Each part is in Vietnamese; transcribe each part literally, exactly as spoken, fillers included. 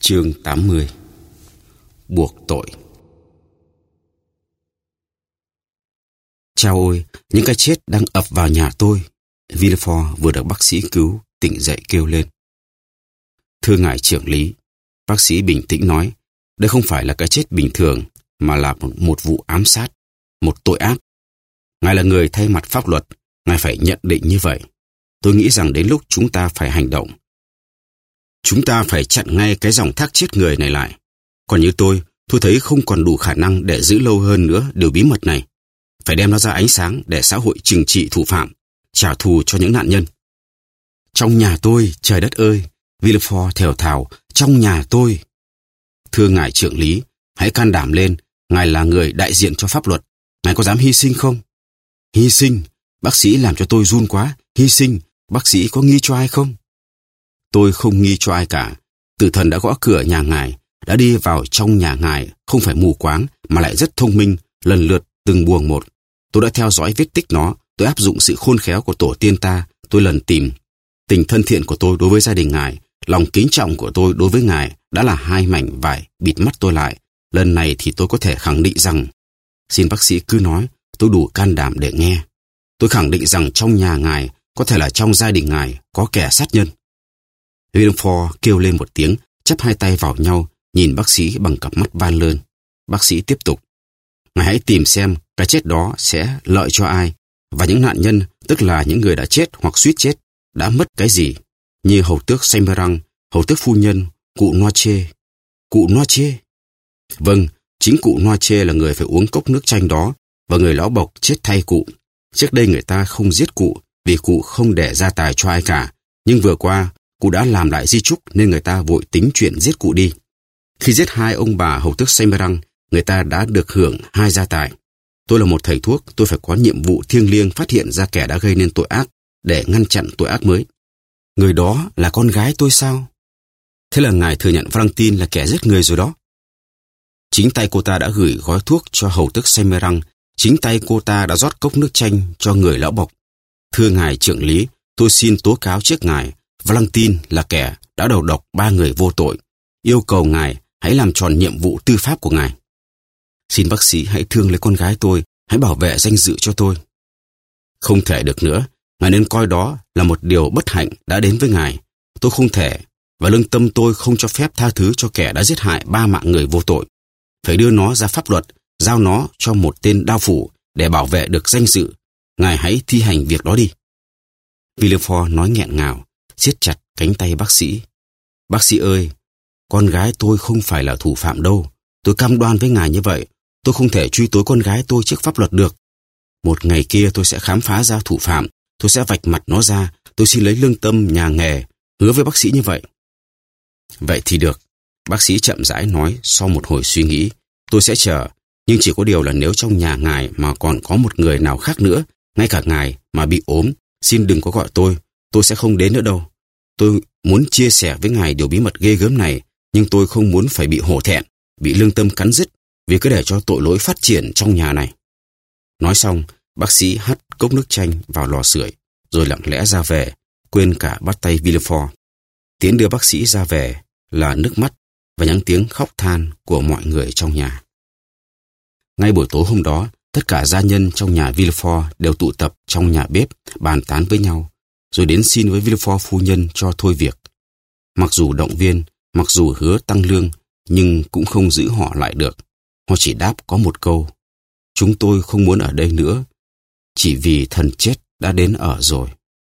Chương tám mươi. Buộc tội. Chao ôi, những cái chết đang ập vào nhà tôi. Villefort vừa được bác sĩ cứu, tỉnh dậy kêu lên. Thưa ngài trưởng lý, bác sĩ bình tĩnh nói, đây không phải là cái chết bình thường, mà là một, một vụ ám sát, một tội ác. Ngài là người thay mặt pháp luật, ngài phải nhận định như vậy. Tôi nghĩ rằng đến lúc chúng ta phải hành động. Chúng ta phải chặn ngay cái dòng thác chết người này lại. Còn như tôi, tôi thấy không còn đủ khả năng để giữ lâu hơn nữa điều bí mật này. Phải đem nó ra ánh sáng để xã hội trừng trị thủ phạm, trả thù cho những nạn nhân. Trong nhà tôi, trời đất ơi, Villefort thều thào, trong nhà tôi. Thưa ngài trưởng lý, hãy can đảm lên, ngài là người đại diện cho pháp luật. Ngài có dám hy sinh không? Hy sinh? Bác sĩ làm cho tôi run quá. Hy sinh? Bác sĩ có nghi cho ai không? Tôi không nghi cho ai cả. Tử thần đã gõ cửa nhà ngài, đã đi vào trong nhà ngài, không phải mù quáng, mà lại rất thông minh, lần lượt từng buồng một. Tôi đã theo dõi vết tích nó, tôi áp dụng sự khôn khéo của tổ tiên ta, tôi lần tìm. Tình thân thiện của tôi đối với gia đình ngài, lòng kính trọng của tôi đối với ngài đã là hai mảnh vải bịt mắt tôi lại. Lần này thì tôi có thể khẳng định rằng, xin bác sĩ cứ nói, tôi đủ can đảm để nghe. Tôi khẳng định rằng trong nhà ngài, có thể là trong gia đình ngài, có kẻ sát nhân. Villefort kêu lên một tiếng, chắp hai tay vào nhau, nhìn bác sĩ bằng cặp mắt van lơn. Bác sĩ tiếp tục. Ngài hãy tìm xem cái chết đó sẽ lợi cho ai, và những nạn nhân, tức là những người đã chết hoặc suýt chết, đã mất cái gì, như hầu tước Saint-Méran, hầu tước phu nhân, cụ Noirtier. Cụ Noirtier? Vâng, chính cụ Noirtier là người phải uống cốc nước chanh đó, và người lão bộc chết thay cụ. Trước đây người ta không giết cụ, vì cụ không để gia tài cho ai cả, nhưng vừa qua, cụ đã làm lại di chúc nên người ta vội tính chuyện giết cụ đi. Khi giết hai ông bà hầu tước Saint-Méran, người ta đã được hưởng hai gia tài. Tôi là một thầy thuốc, tôi phải có nhiệm vụ thiêng liêng phát hiện ra kẻ đã gây nên tội ác để ngăn chặn tội ác mới. Người đó là con gái tôi sao? Thế là ngài thừa nhận Valentine là kẻ giết người rồi đó. Chính tay cô ta đã gửi gói thuốc cho hầu tước Saint-Méran, chính tay cô ta đã rót cốc nước chanh cho người lão bộc. Thưa ngài trưởng lý, tôi xin tố cáo trước ngài, Valentine là kẻ đã đầu độc ba người vô tội. Yêu cầu ngài hãy làm tròn nhiệm vụ tư pháp của ngài. Xin bác sĩ hãy thương lấy con gái tôi, hãy bảo vệ danh dự cho tôi. Không thể được nữa, ngài nên coi đó là một điều bất hạnh đã đến với ngài. Tôi không thể, và lương tâm tôi không cho phép tha thứ cho kẻ đã giết hại ba mạng người vô tội. Phải đưa nó ra pháp luật, giao nó cho một tên đao phủ để bảo vệ được danh dự. Ngài hãy thi hành việc đó đi. Villefort nói nghẹn ngào, siết chặt cánh tay bác sĩ. Bác sĩ ơi, con gái tôi không phải là thủ phạm đâu. Tôi cam đoan với ngài như vậy. Tôi không thể truy tố con gái tôi trước pháp luật được. Một ngày kia tôi sẽ khám phá ra thủ phạm. Tôi sẽ vạch mặt nó ra. Tôi xin lấy lương tâm nhà nghề, hứa với bác sĩ như vậy. Vậy thì được. Bác sĩ chậm rãi nói sau một hồi suy nghĩ. Tôi sẽ chờ. Nhưng chỉ có điều là nếu trong nhà ngài mà còn có một người nào khác nữa, ngay cả ngài mà bị ốm, xin đừng có gọi tôi. Tôi sẽ không đến nữa đâu. Tôi muốn chia sẻ với ngài điều bí mật ghê gớm này, nhưng tôi không muốn phải bị hổ thẹn, bị lương tâm cắn rứt, vì cứ để cho tội lỗi phát triển trong nhà này. Nói xong, bác sĩ hắt cốc nước chanh vào lò sưởi, rồi lặng lẽ ra về, quên cả bắt tay Villefort. Tiến đưa bác sĩ ra về là nước mắt và những tiếng khóc than của mọi người trong nhà. Ngay buổi tối hôm đó, tất cả gia nhân trong nhà Villefort đều tụ tập trong nhà bếp, bàn tán với nhau, rồi đến xin với Villefort phu nhân cho thôi việc. Mặc dù động viên, mặc dù hứa tăng lương, nhưng cũng không giữ họ lại được. Họ chỉ đáp có một câu: chúng tôi không muốn ở đây nữa, chỉ vì thần chết đã đến ở rồi.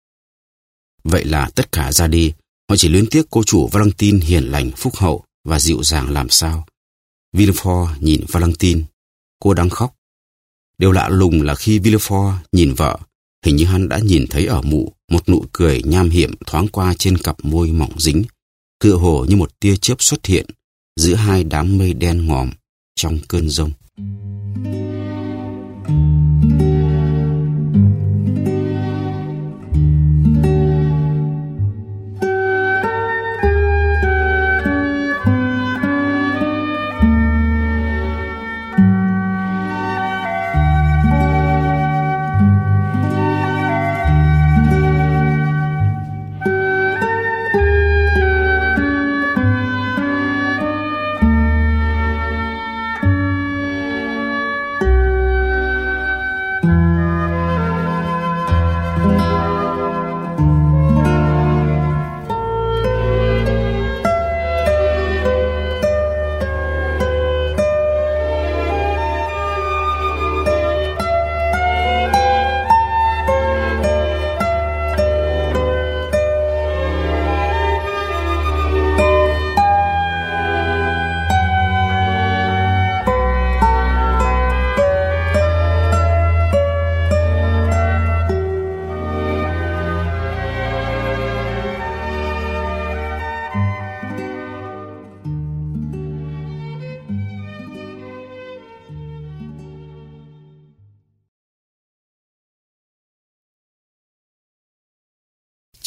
Vậy là tất cả ra đi. Họ chỉ luyến tiếc cô chủ Valentine hiền lành, phúc hậu và dịu dàng làm sao. Villefort nhìn Valentine, cô đang khóc. Điều lạ lùng là khi Villefort nhìn vợ, hình như hắn đã nhìn thấy ở mụ một nụ cười nham hiểm thoáng qua trên cặp môi mỏng dính, tựa hồ như một tia chớp xuất hiện giữa hai đám mây đen ngòm trong cơn giông.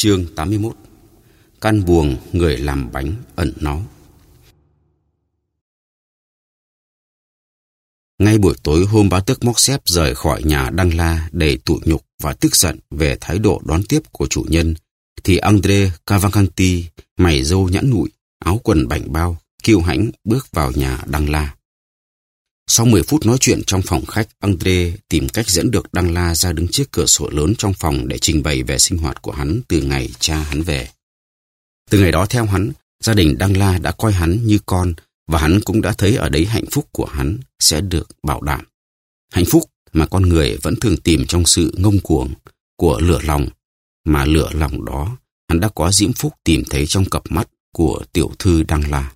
Chương tám mươi mốt. Căn buồng người làm bánh ẩn náu. Ngay buổi tối hôm bá tước Morcerf rời khỏi nhà Đăng La đầy tủi nhục và tức giận về thái độ đón tiếp của chủ nhân, thì André Cavalcanti, mày râu nhẵn nhụi, áo quần bảnh bao, kiêu hãnh bước vào nhà Đăng La. Sau mười phút nói chuyện trong phòng khách, André tìm cách dẫn được Đăng La ra đứng trước cửa sổ lớn trong phòng để trình bày về sinh hoạt của hắn từ ngày cha hắn về. Từ ngày đó theo hắn, gia đình Đăng La đã coi hắn như con, và hắn cũng đã thấy ở đấy hạnh phúc của hắn sẽ được bảo đảm. Hạnh phúc mà con người vẫn thường tìm trong sự ngông cuồng của lửa lòng, mà lửa lòng đó hắn đã có diễm phúc tìm thấy trong cặp mắt của tiểu thư Đăng La.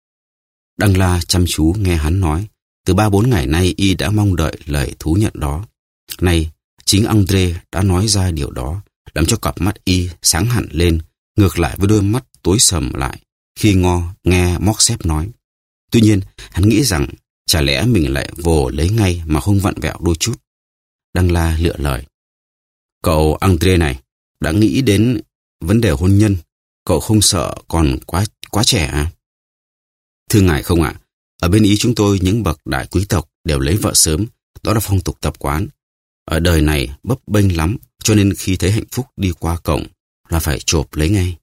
Đăng La chăm chú nghe hắn nói. Từ ba bốn ngày nay y đã mong đợi lời thú nhận đó. Nay, chính André đã nói ra điều đó, làm cho cặp mắt y sáng hẳn lên, ngược lại với đôi mắt tối sầm lại khi ngo nghe Morcerf nói. Tuy nhiên, hắn nghĩ rằng chả lẽ mình lại vồ lấy ngay mà không vặn vẹo đôi chút. Đăng La lựa lời. Cậu André này, đã nghĩ đến vấn đề hôn nhân, cậu không sợ còn quá quá trẻ à? Thưa ngài không ạ. Ở bên Ý chúng tôi những bậc đại quý tộc đều lấy vợ sớm, đó là phong tục tập quán. Ở đời này bấp bênh lắm, cho nên khi thấy hạnh phúc đi qua cổng là phải chộp lấy ngay.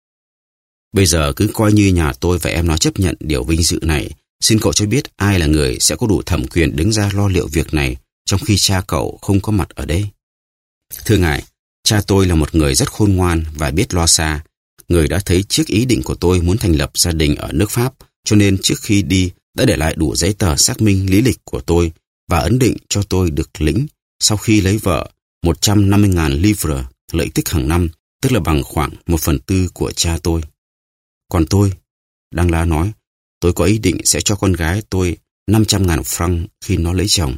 Bây giờ cứ coi như nhà tôi và em nó chấp nhận điều vinh dự này. Xin cậu cho biết ai là người sẽ có đủ thẩm quyền đứng ra lo liệu việc này trong khi cha cậu không có mặt ở đây. Thưa ngài, cha tôi là một người rất khôn ngoan và biết lo xa. Người đã thấy trước ý định của tôi muốn thành lập gia đình ở nước Pháp, cho nên trước khi đi đã để lại đủ giấy tờ xác minh lý lịch của tôi và ấn định cho tôi được lĩnh sau khi lấy vợ một trăm năm mươi nghìn livre lợi tức hàng năm, tức là bằng khoảng một phần tư của cha tôi. Còn tôi, Đăng La nói, tôi có ý định sẽ cho con gái tôi năm trăm nghìn franc khi nó lấy chồng.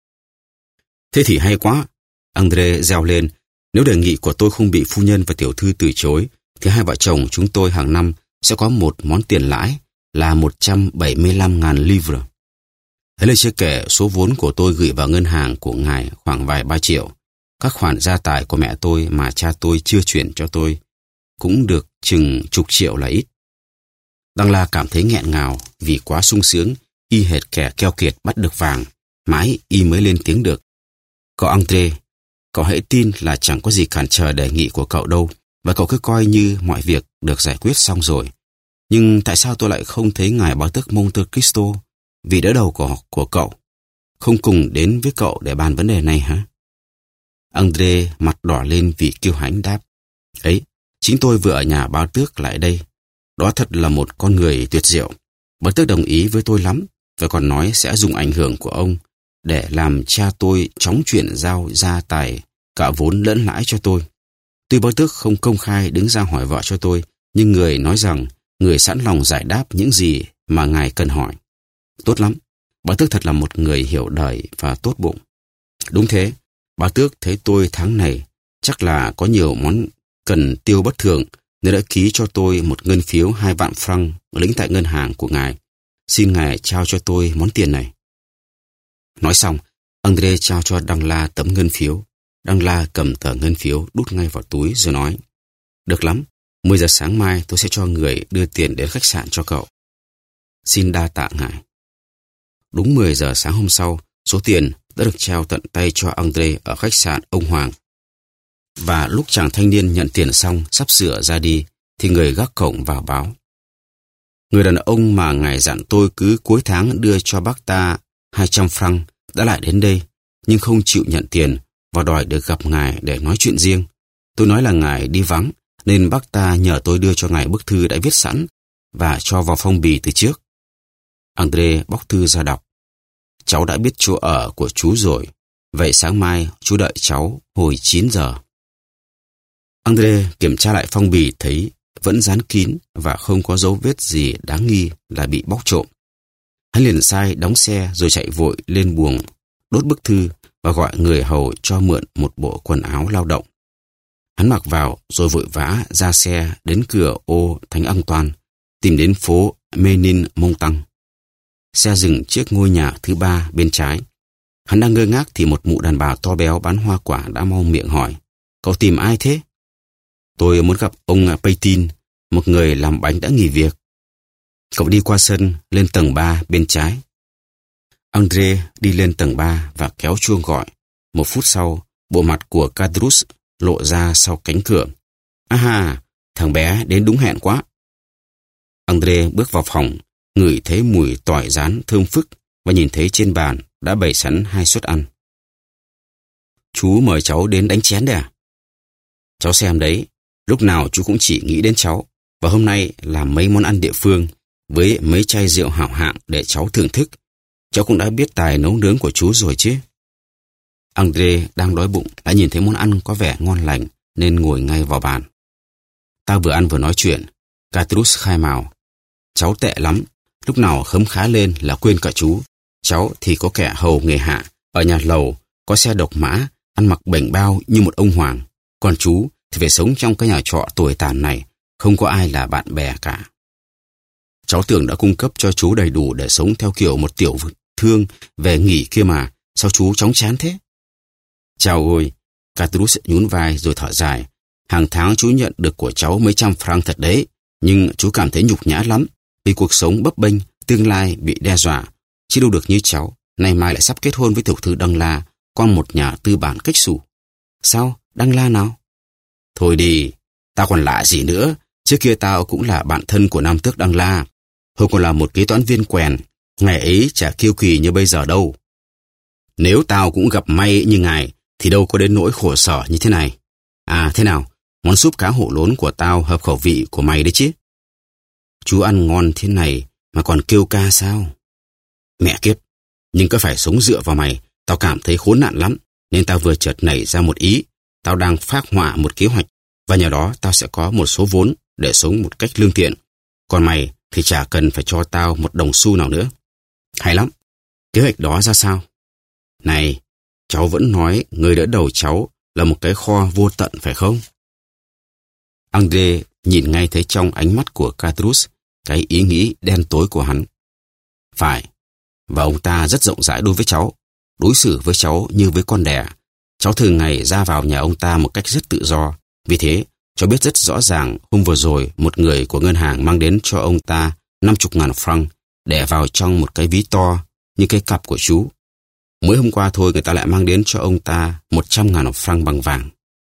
Thế thì hay quá, André reo lên. Nếu đề nghị của tôi không bị phu nhân và tiểu thư từ chối, thì hai vợ chồng chúng tôi hàng năm sẽ có một món tiền lãi là một trăm bảy mươi lăm nghìn livre. Thế là chưa kể số vốn của tôi gửi vào ngân hàng của ngài khoảng vài ba triệu. Các khoản gia tài của mẹ tôi mà cha tôi chưa chuyển cho tôi cũng được chừng chục triệu là ít. Đăng La cảm thấy nghẹn ngào vì quá sung sướng, y hệt kẻ keo kiệt bắt được vàng. Mãi y mới lên tiếng được. Cậu André, cậu hãy tin là chẳng có gì cản trở đề nghị của cậu đâu, và cậu cứ coi như mọi việc được giải quyết xong rồi. Nhưng tại sao tôi lại không thấy ngài bá tước Monte Cristo, vị đỡ đầu của, của cậu, không cùng đến với cậu để bàn vấn đề này hả? André mặt đỏ lên vì kiêu hãnh đáp. Ấy, chính tôi vừa ở nhà bá tước lại đây. Đó thật là một con người tuyệt diệu. Bá tước đồng ý với tôi lắm, và còn nói sẽ dùng ảnh hưởng của ông để làm cha tôi chóng chuyển giao gia tài cả vốn lẫn lãi cho tôi. Tuy bá tước không công khai đứng ra hỏi vợ cho tôi, nhưng người nói rằng người sẵn lòng giải đáp những gì mà ngài cần hỏi. Tốt lắm, bá tước thật là một người hiểu đời và tốt bụng. Đúng thế, bá tước thấy tôi tháng này chắc là có nhiều món cần tiêu bất thường, nên đã ký cho tôi một ngân phiếu hai vạn franc lĩnh tại ngân hàng của ngài. Xin ngài trao cho tôi món tiền này. Nói xong, André trao cho Đăng La tấm ngân phiếu. Đăng La cầm tờ ngân phiếu đút ngay vào túi rồi nói. Được lắm, mười giờ sáng mai tôi sẽ cho người đưa tiền đến khách sạn cho cậu. Xin đa tạ ngài. Đúng mười giờ sáng hôm sau, số tiền đã được trao tận tay cho André ở khách sạn ông Hoàng. Và lúc chàng thanh niên nhận tiền xong sắp sửa ra đi, thì người gác cổng vào báo. Người đàn ông mà ngài dặn tôi cứ cuối tháng đưa cho bác ta hai trăm franc đã lại đến đây, nhưng không chịu nhận tiền và đòi được gặp ngài để nói chuyện riêng. Tôi nói là ngài đi vắng, nên bác ta nhờ tôi đưa cho ngài bức thư đã viết sẵn và cho vào phong bì từ trước. André bóc thư ra đọc. Cháu đã biết chỗ ở của chú rồi, vậy sáng mai chú đợi cháu hồi chín giờ. André kiểm tra lại phong bì thấy vẫn dán kín và không có dấu vết gì đáng nghi là bị bóc trộm. Hắn liền sai đóng xe rồi chạy vội lên buồng, đốt bức thư và gọi người hầu cho mượn một bộ quần áo lao động. Hắn mặc vào rồi vội vã ra xe đến cửa ô Thánh Antoine, tìm đến phố Ménilmontant. Xe dừng trước ngôi nhà thứ ba bên trái. Hắn đang ngơ ngác thì một mụ đàn bà to béo bán hoa quả đã mau miệng hỏi. Cậu tìm ai thế? Tôi muốn gặp ông Peytin, một người làm bánh đã nghỉ việc. Cậu đi qua sân, lên tầng ba bên trái. Andre đi lên tầng ba và kéo chuông gọi. Một phút sau, bộ mặt của Cadrus lộ ra sau cánh cửa. À ha, thằng bé đến đúng hẹn quá. Andre bước vào phòng, ngửi thấy mùi tỏi rán thơm phức và nhìn thấy trên bàn đã bày sẵn hai suất ăn. Chú mời cháu đến đánh chén đấy à? Cháu xem đấy, lúc nào chú cũng chỉ nghĩ đến cháu, và hôm nay làm mấy món ăn địa phương với mấy chai rượu hảo hạng để cháu thưởng thức. Cháu cũng đã biết tài nấu nướng của chú rồi chứ. Andre đang đói bụng đã nhìn thấy món ăn có vẻ ngon lành nên ngồi ngay vào bàn. Tao vừa ăn vừa nói chuyện. Cadrus khai mào. Cháu tệ lắm, lúc nào khấm khá lên là quên cả chú. Cháu thì có kẻ hầu nghề hạ, ở nhà lầu, có xe độc mã, ăn mặc bảnh bao như một ông hoàng. Còn chú thì phải sống trong cái nhà trọ tồi tàn này, không có ai là bạn bè cả. Cháu tưởng đã cung cấp cho chú đầy đủ để sống theo kiểu một tiểu thương về nghỉ kia mà, sao chú chóng chán thế? Chào ôi, Cadrus nhún vai rồi thở dài. Hàng tháng chú nhận được của cháu mấy trăm franc thật đấy, nhưng chú cảm thấy nhục nhã lắm, vì cuộc sống bấp bênh, tương lai bị đe dọa. Chứ đâu được như cháu, nay mai lại sắp kết hôn với tiểu thư Đăng La, con một nhà tư bản cách xù. Sao, Đăng La nào? Thôi đi, tao còn lạ gì nữa, trước kia tao cũng là bạn thân của nam tước Đăng La. Hồi còn là một kế toán viên quèn, ngày ấy chả kiêu kỳ như bây giờ đâu. Nếu tao cũng gặp may như ngài, thì đâu có đến nỗi khổ sở như thế này. À thế nào, món súp cá hổ lốn của tao hợp khẩu vị của mày đấy chứ? Chú ăn ngon thế này mà còn kêu ca sao? Mẹ kiếp, nhưng có phải sống dựa vào mày, tao cảm thấy khốn nạn lắm, nên tao vừa chợt nảy ra một ý. Tao đang phác họa một kế hoạch, và nhờ đó tao sẽ có một số vốn để sống một cách lương thiện. Còn mày thì chả cần phải cho tao một đồng xu nào nữa. Hay lắm, kế hoạch đó ra sao? Này, cháu vẫn nói người đỡ đầu cháu là một cái kho vô tận phải không? Andre nhìn ngay thấy trong ánh mắt của Cadrus cái ý nghĩ đen tối của hắn. Phải, và ông ta rất rộng rãi đối với cháu, đối xử với cháu như với con đẻ. Cháu thường ngày ra vào nhà ông ta một cách rất tự do. Vì thế, cháu biết rất rõ ràng hôm vừa rồi một người của ngân hàng mang đến cho ông ta năm mươi ngàn franc để vào trong một cái ví to như cái cặp của chú. Mới hôm qua thôi người ta lại mang đến cho ông ta một trăm ngàn franc bằng vàng.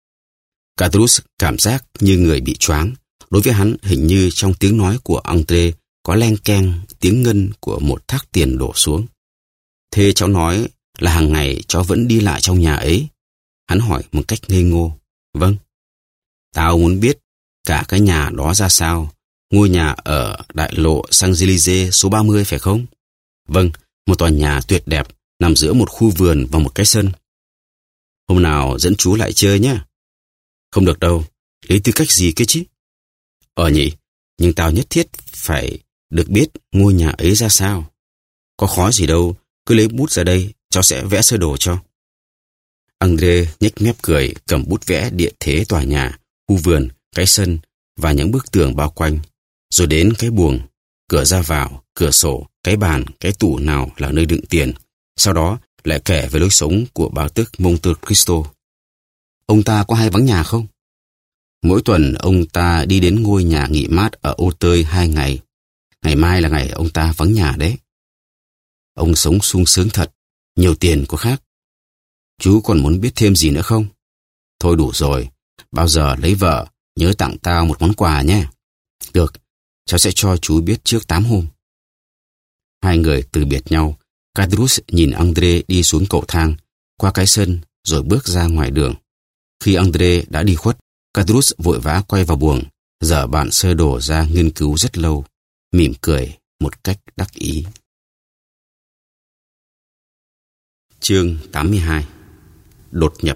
Cadrus cảm giác như người bị choáng. Đối với hắn, hình như trong tiếng nói của Andre có len keng tiếng ngân của một thác tiền đổ xuống. Thế cháu nói là hàng ngày cháu vẫn đi lại trong nhà ấy? Hắn hỏi một cách ngây ngô. Vâng. Tao muốn biết cả cái nhà đó ra sao. Ngôi nhà ở đại lộ Champs-Élysées số ba mươi phải không? Vâng, một tòa nhà tuyệt đẹp nằm giữa một khu vườn và một cái sân. Hôm nào dẫn chú lại chơi nhé. Không được đâu, lấy tư cách gì cơ chứ? Ờ nhỉ, nhưng tao nhất thiết phải được biết ngôi nhà ấy ra sao. Có khó gì đâu, cứ lấy bút ra đây, cháu sẽ vẽ sơ đồ cho. Andre nhếch mép cười, cầm bút vẽ địa thế tòa nhà, khu vườn, cái sân và những bức tường bao quanh, rồi đến cái buồng, cửa ra vào, cửa sổ, cái bàn, cái tủ nào là nơi đựng tiền. Sau đó lại kể về lối sống của bá tước Monte Cristo. Ông ta có hay vắng nhà không? Mỗi tuần ông ta đi đến ngôi nhà nghỉ mát ở Ô Tơi hai ngày. Ngày mai là ngày ông ta vắng nhà đấy. Ông sống sung sướng thật, nhiều tiền có khác. Chú còn muốn biết thêm gì nữa không? Thôi đủ rồi, bao giờ lấy vợ, nhớ tặng tao một món quà nhé. Được, cháu sẽ cho chú biết trước tám hôm. Hai người từ biệt nhau. Cadrus nhìn Andre đi xuống cầu thang, qua cái sân, rồi bước ra ngoài đường. Khi Andre đã đi khuất, Cadrus vội vã quay vào buồng, dở bản sơ đồ ra nghiên cứu rất lâu, mỉm cười một cách đắc ý. Chương tám mươi hai. Đột nhập.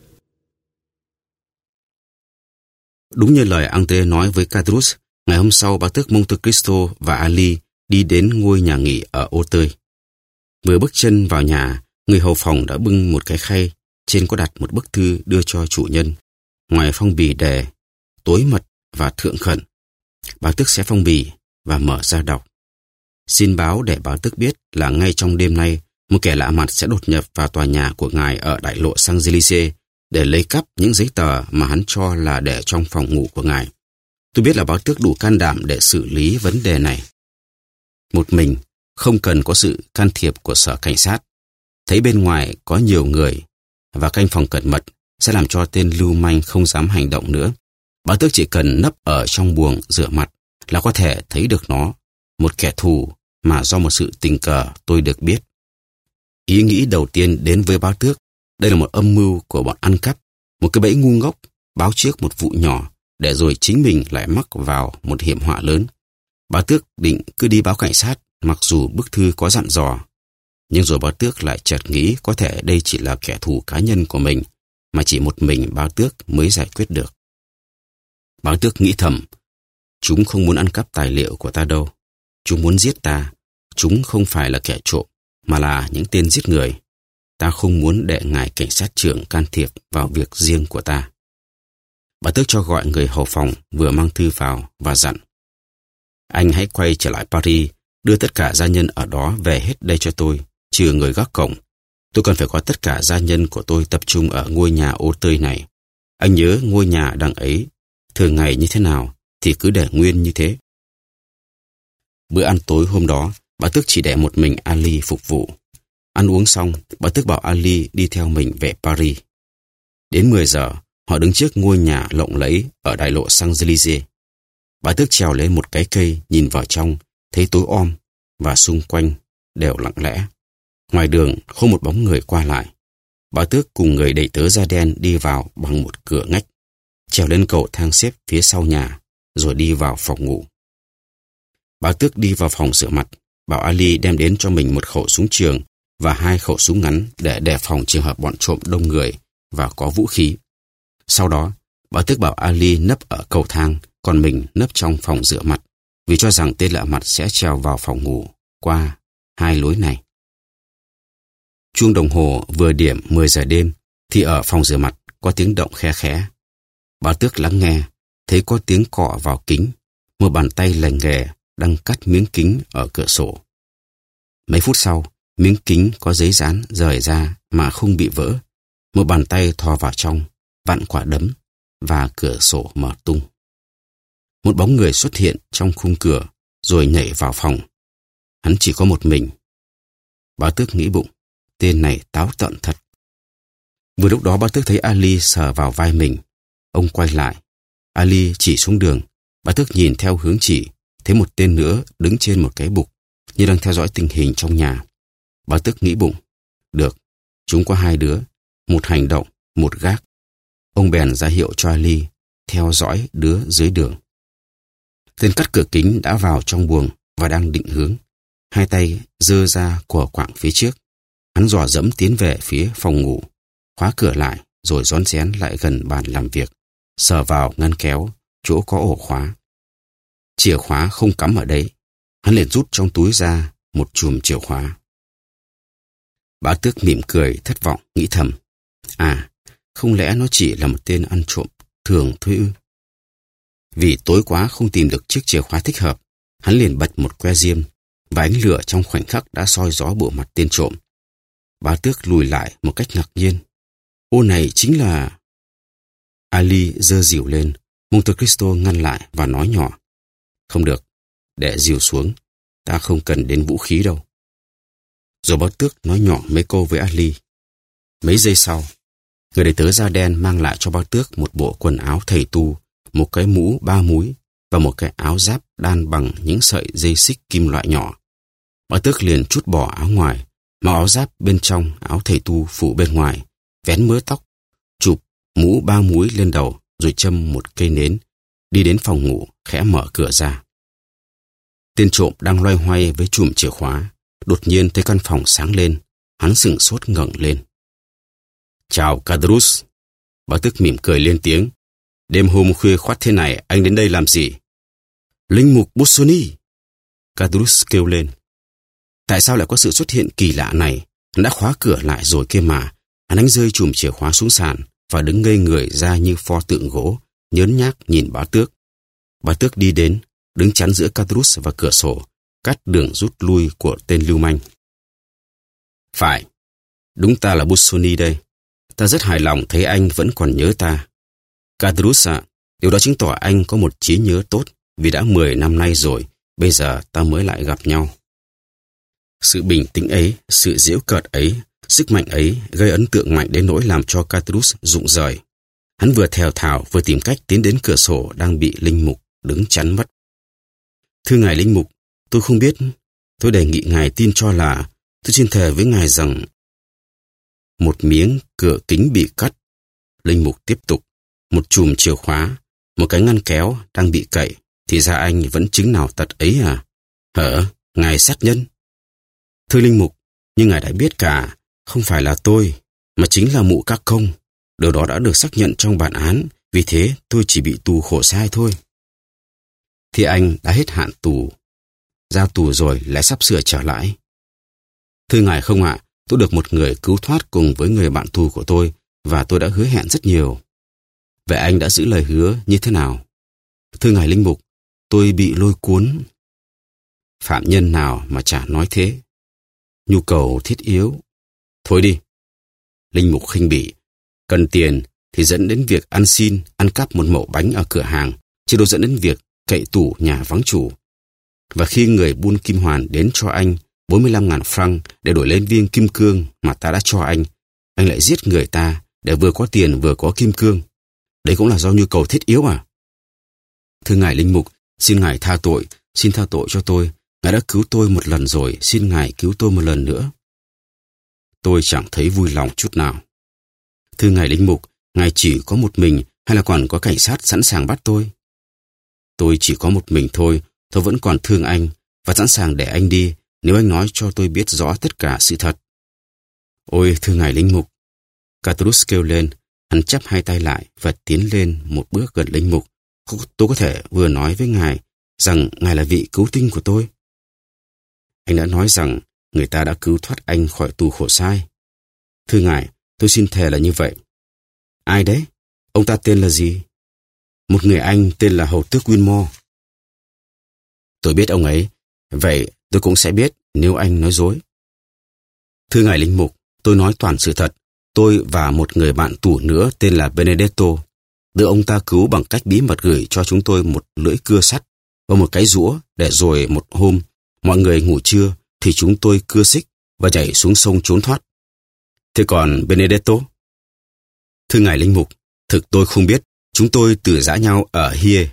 Đúng như lời Andre nói với Cadrus, ngày hôm sau bá tước Monte Cristo và Ali đi đến ngôi nhà nghỉ ở Ô Tơi. Vừa bước chân vào nhà, người hầu phòng đã bưng một cái khay, trên có đặt một bức thư đưa cho chủ nhân. Ngoài phong bì đề tối mật và thượng khẩn, bá tước xé phong bì và mở ra đọc. Xin báo để bá tước biết là ngay trong đêm nay, một kẻ lạ mặt sẽ đột nhập vào tòa nhà của ngài ở đại lộ Champs-Élysées để lấy cắp những giấy tờ mà hắn cho là để trong phòng ngủ của ngài. Tôi biết là báo tước đủ can đảm để xử lý vấn đề này một mình, không cần có sự can thiệp của sở cảnh sát. Thấy bên ngoài có nhiều người và canh phòng cẩn mật sẽ làm cho tên lưu manh không dám hành động nữa. Báo tước chỉ cần nấp ở trong buồng rửa mặt là có thể thấy được nó, một kẻ thù mà do một sự tình cờ tôi được biết. Ý nghĩ đầu tiên đến với báo tước, đây là một âm mưu của bọn ăn cắp, một cái bẫy ngu ngốc, báo trước một vụ nhỏ, để rồi chính mình lại mắc vào một hiểm họa lớn. Báo tước định cứ đi báo cảnh sát, mặc dù bức thư có dặn dò. Nhưng rồi báo tước lại chợt nghĩ có thể đây chỉ là kẻ thù cá nhân của mình, mà chỉ một mình báo tước mới giải quyết được. Báo tước nghĩ thầm, chúng không muốn ăn cắp tài liệu của ta đâu. Chúng muốn giết ta. Chúng không phải là kẻ trộm, mà là những tên giết người. Ta không muốn để ngài cảnh sát trưởng can thiệp vào việc riêng của ta. Báo tước cho gọi người hầu phòng vừa mang thư vào và dặn, anh hãy quay trở lại Paris, đưa tất cả gia nhân ở đó về hết đây cho tôi, trừ người gác cổng. Tôi cần phải có tất cả gia nhân của tôi tập trung ở ngôi nhà ô tơi này. Anh nhớ ngôi nhà đằng ấy, thường ngày như thế nào thì cứ để nguyên như thế. Bữa ăn tối hôm đó, báo tước chỉ để một mình Ali phục vụ. Ăn uống xong, báo tước bảo Ali đi theo mình về Paris. Đến mười giờ, họ đứng trước ngôi nhà lộng lẫy ở đại lộ Champs-Élysées. Báo tước trèo lên một cái cây, nhìn vào trong, thấy tối om và xung quanh đều lặng lẽ. Ngoài đường không một bóng người qua lại. Báo tước cùng người đầy tớ da đen đi vào bằng một cửa ngách, trèo lên cầu thang xếp phía sau nhà, rồi đi vào phòng ngủ. Báo tước đi vào phòng rửa mặt, bảo Ali đem đến cho mình một khẩu súng trường và hai khẩu súng ngắn để đề phòng trường hợp bọn trộm đông người và có vũ khí. Sau đó, báo tước bảo Ali nấp ở cầu thang, còn mình nấp trong phòng rửa mặt, vì cho rằng tên lạ mặt sẽ trèo vào phòng ngủ qua hai lối này. Chuông đồng hồ vừa điểm mười giờ đêm, thì ở phòng rửa mặt có tiếng động khe khẽ. Báo tước lắng nghe, thấy có tiếng cọ vào kính, một bàn tay lành nghề đang cắt miếng kính ở cửa sổ. Mấy phút sau, miếng kính có giấy dán rời ra mà không bị vỡ. Một bàn tay thò vào trong, vặn quả đấm và cửa sổ mở tung. Một bóng người xuất hiện trong khung cửa rồi nhảy vào phòng. Hắn chỉ có một mình. Báo tước nghĩ bụng, tên này táo tợn thật. Vừa lúc đó báo tước thấy Ali sờ vào vai mình. Ông quay lại. Ali chỉ xuống đường. Báo tước nhìn theo hướng chỉ, thấy một tên nữa đứng trên một cái bục, như đang theo dõi tình hình trong nhà. Báo tước nghĩ bụng, được, chúng có hai đứa, một hành động, một gác. Ông bèn ra hiệu cho Ali theo dõi đứa dưới đường. Tên cắt cửa kính đã vào trong buồng và đang định hướng. Hai tay giơ ra của quạng phía trước. Hắn dò dẫm tiến về phía phòng ngủ, khóa cửa lại rồi rón rén lại gần bàn làm việc, sờ vào ngăn kéo, chỗ có ổ khóa. Chìa khóa không cắm ở đấy. Hắn liền rút trong túi ra một chùm chìa khóa. Báo tước mỉm cười thất vọng, nghĩ thầm, à, không lẽ nó chỉ là một tên ăn trộm thường thôi ư? Vì tối quá không tìm được chiếc chìa khóa thích hợp, hắn liền bật một que diêm và ánh lửa trong khoảnh khắc đã soi rõ bộ mặt tên trộm. Báo tước lùi lại một cách ngạc nhiên. Ô này chính là... Ali giơ dìu lên, Monte Cristo ngăn lại và nói nhỏ, không được, để dìu xuống, ta không cần đến vũ khí đâu. Rồi báo tước nói nhỏ mấy câu với Ali. Mấy giây sau, người đầy tớ da đen mang lại cho báo tước một bộ quần áo thầy tu, một cái mũ ba múi và một cái áo giáp đan bằng những sợi dây xích kim loại nhỏ. Báo tước liền trút bỏ áo ngoài, mặc áo giáp bên trong, áo thầy tu phủ bên ngoài, vén mớ tóc, chụp mũ ba múi lên đầu rồi châm một cây nến, đi đến phòng ngủ, khẽ mở cửa ra. Tên trộm đang loay hoay với chùm chìa khóa, đột nhiên thấy căn phòng sáng lên, hắn sửng sốt ngẩng lên. Chào Cadrus. Báo tước mỉm cười lên tiếng. Đêm hôm khuya khoắt thế này anh đến đây làm gì? Linh mục Busoni. Cadrus kêu lên. Tại sao lại có sự xuất hiện kỳ lạ này? Hắn đã khóa cửa lại rồi kia mà. Hắn đánh rơi chùm chìa khóa xuống sàn và đứng ngây người ra như pho tượng gỗ, nhớn nhác nhìn báo tước. Báo tước đi đến, đứng chắn giữa Cadrus và cửa sổ, cắt đường rút lui của tên lưu manh. Phải, đúng ta là Busoni đây. Ta rất hài lòng thấy anh vẫn còn nhớ ta. Catullus ạ, điều đó chứng tỏ anh có một trí nhớ tốt, vì đã mười năm nay rồi, bây giờ ta mới lại gặp nhau. Sự bình tĩnh ấy, sự giễu cợt ấy, sức mạnh ấy gây ấn tượng mạnh đến nỗi làm cho Catullus rụng rời. Hắn vừa thều thào vừa tìm cách tiến đến cửa sổ đang bị linh mục đứng chắn mất. Thưa ngài linh mục, tôi không biết. Tôi đề nghị ngài tin cho là tôi xin thề với ngài rằng một miếng cửa kính bị cắt. Linh mục tiếp tục. Một chùm chìa khóa, một cái ngăn kéo đang bị cậy. Thì ra anh vẫn chứng nào tật ấy à? Hở, ngài sát nhân. Thưa linh mục, nhưng ngài đã biết cả, không phải là tôi, mà chính là mụ các công. Điều đó đã được xác nhận trong bản án, vì thế tôi chỉ bị tù khổ sai thôi. Thì anh đã hết hạn tù, ra tù rồi lại sắp sửa trở lại. Thưa ngài không ạ, tôi được một người cứu thoát cùng với người bạn tù của tôi, và tôi đã hứa hẹn rất nhiều. Vậy anh đã giữ lời hứa như thế nào? Thưa ngài linh mục, tôi bị lôi cuốn. Phạm nhân nào mà chả nói thế? Nhu cầu thiết yếu. Thôi đi. Linh mục khinh bỉ. Cần tiền thì dẫn đến việc ăn xin, ăn cắp một mẩu bánh ở cửa hàng, chứ đâu dẫn đến việc cậy tủ nhà vắng chủ. Và khi người buôn kim hoàn đến cho anh bốn mươi lăm ngàn franc để đổi lên viên kim cương mà ta đã cho anh, anh lại giết người ta để vừa có tiền vừa có kim cương. Đấy cũng là do nhu cầu thiết yếu à? Thưa ngài linh mục, xin ngài tha tội, xin tha tội cho tôi. Ngài đã cứu tôi một lần rồi, xin ngài cứu tôi một lần nữa. Tôi chẳng thấy vui lòng chút nào. Thưa ngài linh mục, ngài chỉ có một mình hay là còn có cảnh sát sẵn sàng bắt tôi? Tôi chỉ có một mình thôi, tôi vẫn còn thương anh và sẵn sàng để anh đi nếu anh nói cho tôi biết rõ tất cả sự thật. Ôi thưa ngài linh mục! Catullus kêu lên, hắn chắp hai tay lại và tiến lên một bước gần linh mục. Tôi có thể vừa nói với ngài rằng ngài là vị cứu tinh của tôi. Anh đã nói rằng người ta đã cứu thoát anh khỏi tù khổ sai. Thưa ngài, tôi xin thề là như vậy. Ai đấy? Ông ta tên là gì? Một người Anh tên là Hầu tước Winmore. Tôi biết ông ấy, vậy tôi cũng sẽ biết nếu anh nói dối. Thưa ngài linh mục, tôi nói toàn sự thật. Tôi và một người bạn tù nữa tên là Benedetto được ông ta cứu bằng cách bí mật gửi cho chúng tôi một lưỡi cưa sắt và một cái rũa, để rồi một hôm mọi người ngủ trưa thì chúng tôi cưa xích và nhảy xuống sông trốn thoát. Thế còn Benedetto? Thưa ngài linh mục, thực tôi không biết. Chúng tôi từ giã nhau ở Hie.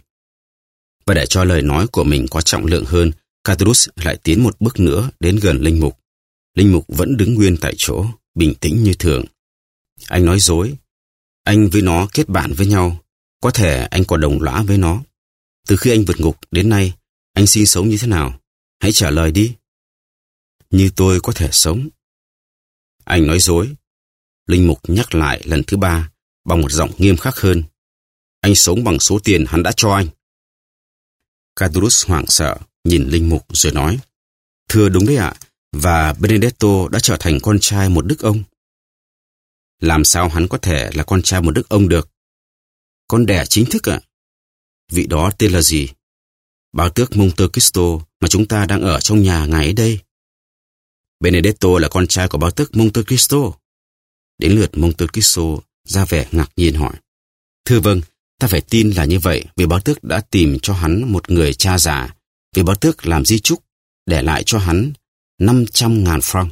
Và để cho lời nói của mình có trọng lượng hơn, Catullus lại tiến một bước nữa đến gần linh mục. Linh mục vẫn đứng nguyên tại chỗ, bình tĩnh như thường. Anh nói dối. Anh với nó kết bạn với nhau. Có thể anh còn đồng lõa với nó. Từ khi anh vượt ngục đến nay, anh sinh sống như thế nào? Hãy trả lời đi. Như tôi có thể sống. Anh nói dối. Linh mục nhắc lại lần thứ ba bằng một giọng nghiêm khắc hơn. Anh sống bằng số tiền hắn đã cho anh. Catullus hoảng sợ nhìn linh mục rồi nói, thưa đúng đấy ạ, và Benedetto đã trở thành con trai một đức ông. Làm sao hắn có thể là con trai một đức ông được? Con đẻ chính thức ạ. Vị đó tên là gì? Báo tước Monte Cristo mà chúng ta đang ở trong nhà ngài ấy đây. Benedetto là con trai của báo tước Monte Cristo. Đến lượt Monte Cristo ra vẻ ngạc nhiên hỏi, thưa vâng, ta phải tin là như vậy vì báo tước đã tìm cho hắn một người cha già, vì báo tước làm di chúc để lại cho hắn năm trăm ngàn franc.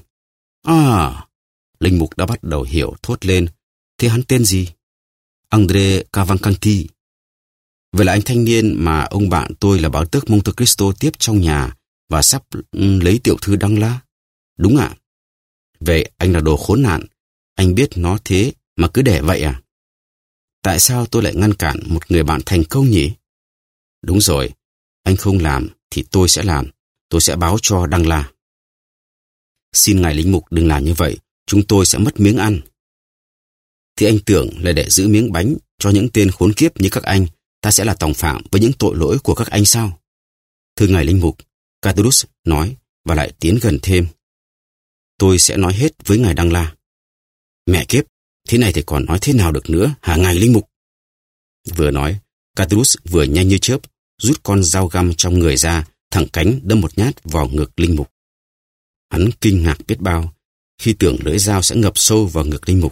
À, linh mục đã bắt đầu hiểu, thốt lên, thế hắn tên gì? André Cavalcanti. Vậy là anh thanh niên mà ông bạn tôi là báo tước Monte Cristo tiếp trong nhà và sắp lấy tiểu thư Đăng La. Đúng ạ. À? Vậy anh là đồ khốn nạn, anh biết nó thế mà cứ để vậy à? Tại sao tôi lại ngăn cản một người bạn thành công nhỉ? Đúng rồi, anh không làm thì tôi sẽ làm, tôi sẽ báo cho Đăng La. Xin ngài linh mục đừng làm như vậy, chúng tôi sẽ mất miếng ăn. Thì anh tưởng là để giữ miếng bánh cho những tên khốn kiếp như các anh, ta sẽ là tòng phạm với những tội lỗi của các anh sao? Thưa ngài linh mục, Catullus nói và lại tiến gần thêm. Tôi sẽ nói hết với ngài Đăng La. Mẹ kiếp, thế này thì còn nói thế nào được nữa, hả ngài linh mục? Vừa nói, Catullus vừa nhanh như chớp, rút con dao găm trong người ra, thẳng cánh đâm một nhát vào ngực linh mục. Hắn kinh ngạc biết bao, khi tưởng lưỡi dao sẽ ngập sâu vào ngực linh mục.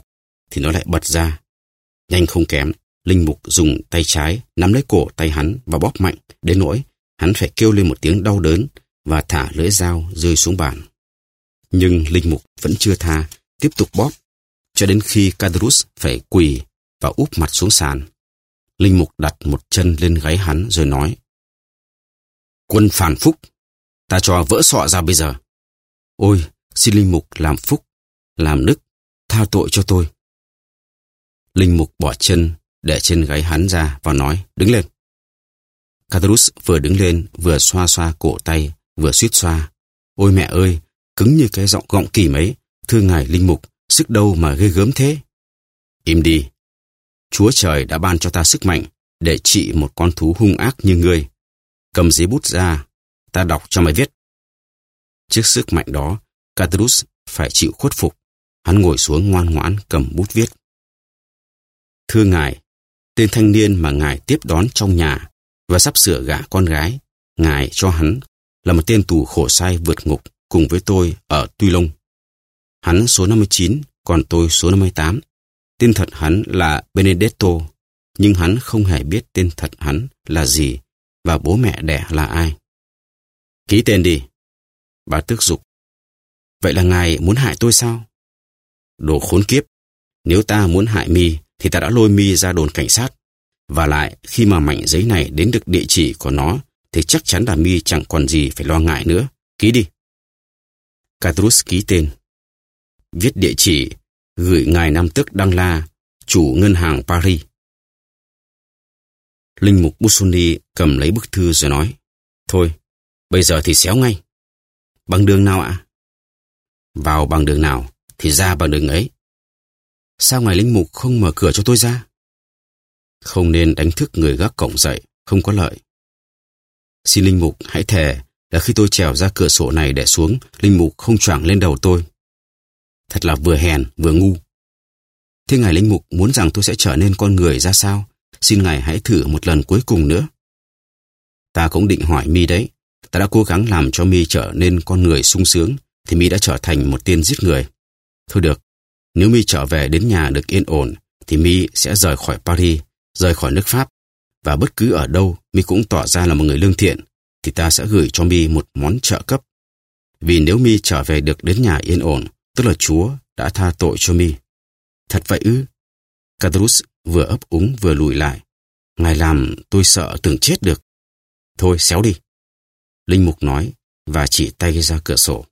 thì nó lại bật ra. Nhanh không kém, linh mục dùng tay trái nắm lấy cổ tay hắn và bóp mạnh đến nỗi hắn phải kêu lên một tiếng đau đớn và thả lưỡi dao rơi xuống bàn. Nhưng linh mục vẫn chưa tha, tiếp tục bóp, cho đến khi Cadrus phải quỳ và úp mặt xuống sàn. Linh mục đặt một chân lên gáy hắn rồi nói: Quân phản phúc, ta cho vỡ sọ ra bây giờ. Ôi, xin linh mục làm phúc, làm đức, tha tội cho tôi. Linh mục bỏ chân để trên gáy hắn ra và nói: Đứng lên. Cadrus vừa đứng lên vừa xoa xoa cổ tay, vừa suýt xoa: Ôi mẹ ơi, cứng như cái giọng gọng kìm ấy, thưa ngài linh mục, sức đâu mà ghê gớm thế. Im đi. Chúa trời đã ban cho ta sức mạnh để trị một con thú hung ác như ngươi. Cầm giấy bút ra, ta đọc cho mày viết. Trước sức mạnh đó, Cadrus phải chịu khuất phục. Hắn ngồi xuống ngoan ngoãn cầm bút viết. Thưa ngài, tên thanh niên mà ngài tiếp đón trong nhà và sắp sửa gả con gái, ngài cho hắn là một tên tù khổ sai vượt ngục cùng với tôi ở Tuy Lông. Hắn số năm mươi chín, còn tôi số năm mươi tám. Tên thật hắn là Benedetto, nhưng hắn không hề biết tên thật hắn là gì và bố mẹ đẻ là ai. Ký tên đi. Bà tước giục. Vậy là ngài muốn hại tôi sao? Đồ khốn kiếp, nếu ta muốn hại mi thì ta đã lôi mi ra đồn cảnh sát. Và lại, khi mà mảnh giấy này đến được địa chỉ của nó thì chắc chắn là mi chẳng còn gì phải lo ngại nữa. Ký đi. Cadrus ký tên. Viết địa chỉ, gửi ngài Nam Tước Đăng La, chủ ngân hàng Paris. Linh mục Busoni cầm lấy bức thư rồi nói: Thôi, bây giờ thì xéo ngay. Bằng đường nào ạ? Vào bằng đường nào thì ra bằng đường ấy. Sao ngài linh mục không mở cửa cho tôi ra? Không nên đánh thức người gác cổng dậy, không có lợi. Xin linh mục hãy thề là khi tôi trèo ra cửa sổ này để xuống, linh mục không choảng lên đầu tôi. Thật là vừa hèn vừa ngu. Thế ngài linh mục muốn rằng tôi sẽ trở nên con người ra sao? Xin ngài hãy thử một lần cuối cùng nữa. Ta cũng định hỏi mi đấy. Ta đã cố gắng làm cho mi trở nên con người sung sướng, thì mi đã trở thành một tên giết người. Thôi được, nếu mi trở về đến nhà được yên ổn, thì mi sẽ rời khỏi Paris, rời khỏi nước Pháp, và bất cứ ở đâu mi cũng tỏ ra là một người lương thiện, thì ta sẽ gửi cho mi một món trợ cấp. Vì nếu mi trở về được đến nhà yên ổn, tức là Chúa đã tha tội cho mi. Thật vậy ư? Cadrus vừa ấp úng vừa lùi lại. Ngài làm tôi sợ tưởng chết được. Thôi xéo đi. Linh mục nói và chỉ tay ra cửa sổ.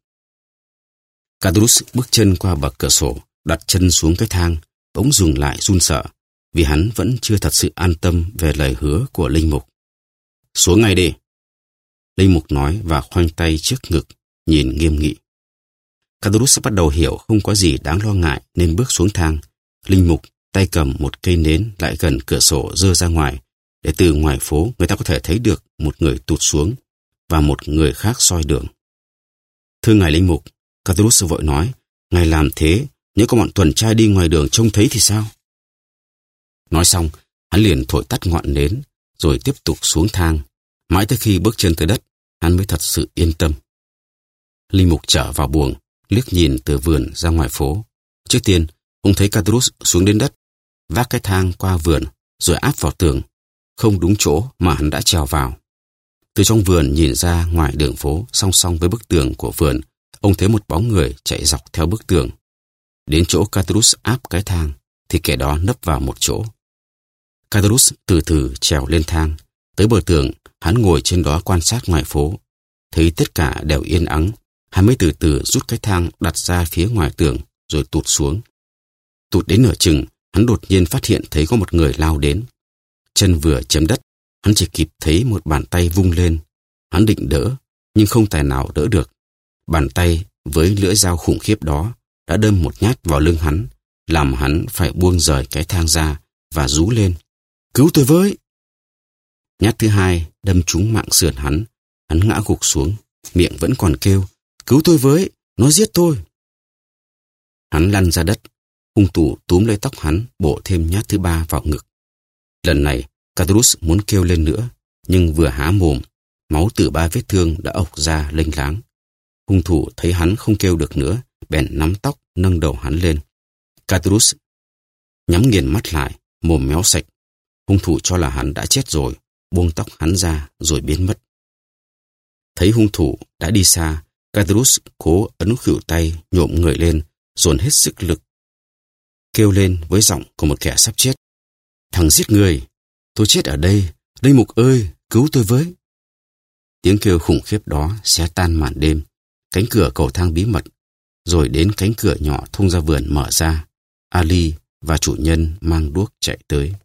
Cadrus bước chân qua bậc cửa sổ, đặt chân xuống cái thang, bỗng dừng lại run sợ, vì hắn vẫn chưa thật sự an tâm về lời hứa của linh mục. Xuống ngay đi. Linh mục nói và khoanh tay trước ngực, nhìn nghiêm nghị. Cadrus bắt đầu hiểu không có gì đáng lo ngại nên bước xuống thang. Linh mục tay cầm một cây nến lại gần cửa sổ giơ ra ngoài, để từ ngoài phố người ta có thể thấy được một người tụt xuống và một người khác soi đường. Thưa ngài linh mục, Cadrus vội nói, ngài làm thế, nếu có bọn tuần tra đi ngoài đường trông thấy thì sao? Nói xong, hắn liền thổi tắt ngọn nến, rồi tiếp tục xuống thang. Mãi tới khi bước chân tới đất, hắn mới thật sự yên tâm. Linh mục trở vào buồng, liếc nhìn từ vườn ra ngoài phố. Trước tiên, ông thấy Cadrus xuống đến đất, vác cái thang qua vườn, rồi áp vào tường, không đúng chỗ mà hắn đã trèo vào. Từ trong vườn nhìn ra ngoài đường phố, song song với bức tường của vườn, ông thấy một bóng người chạy dọc theo bức tường. Đến chỗ Cadrus áp cái thang, thì kẻ đó nấp vào một chỗ. Cadrus từ từ trèo lên thang, tới bờ tường, hắn ngồi trên đó quan sát ngoài phố. Thấy tất cả đều yên ắng, hắn mới từ từ rút cái thang đặt ra phía ngoài tường, rồi tụt xuống. Tụt đến nửa chừng, hắn đột nhiên phát hiện thấy có một người lao đến. Chân vừa chấm đất, hắn chỉ kịp thấy một bàn tay vung lên. Hắn định đỡ, nhưng không tài nào đỡ được. Bàn tay với lưỡi dao khủng khiếp đó đã đâm một nhát vào lưng hắn, làm hắn phải buông rời cái thang ra và rú lên. Cứu tôi với! Nhát thứ hai đâm trúng mạng sườn hắn. Hắn ngã gục xuống, miệng vẫn còn kêu, cứu tôi với, nó giết tôi. Hắn lăn ra đất, hung thủ túm lấy tóc hắn, bổ thêm nhát thứ ba vào ngực. Lần này, Cadrus muốn kêu lên nữa, nhưng vừa há mồm, máu từ ba vết thương đã ộc ra lênh láng. Hung thủ thấy hắn không kêu được nữa, bèn nắm tóc nâng đầu hắn lên. Cadrus Nhắm nghiền mắt lại, mồm méo sạch. Hung thủ cho là hắn đã chết rồi, buông tóc hắn ra rồi biến mất. Thấy hung thủ đã đi xa, Cadrus cố ấn khuỷu tay, nhộm người lên, dồn hết sức lực, kêu lên với giọng của một kẻ sắp chết. Thằng giết người, tôi chết ở đây, Linh Mục ơi, cứu tôi với. Tiếng kêu khủng khiếp đó xé tan màn đêm, cánh cửa cầu thang bí mật, rồi đến cánh cửa nhỏ thông ra vườn mở ra. Ali và chủ nhân mang đuốc chạy tới.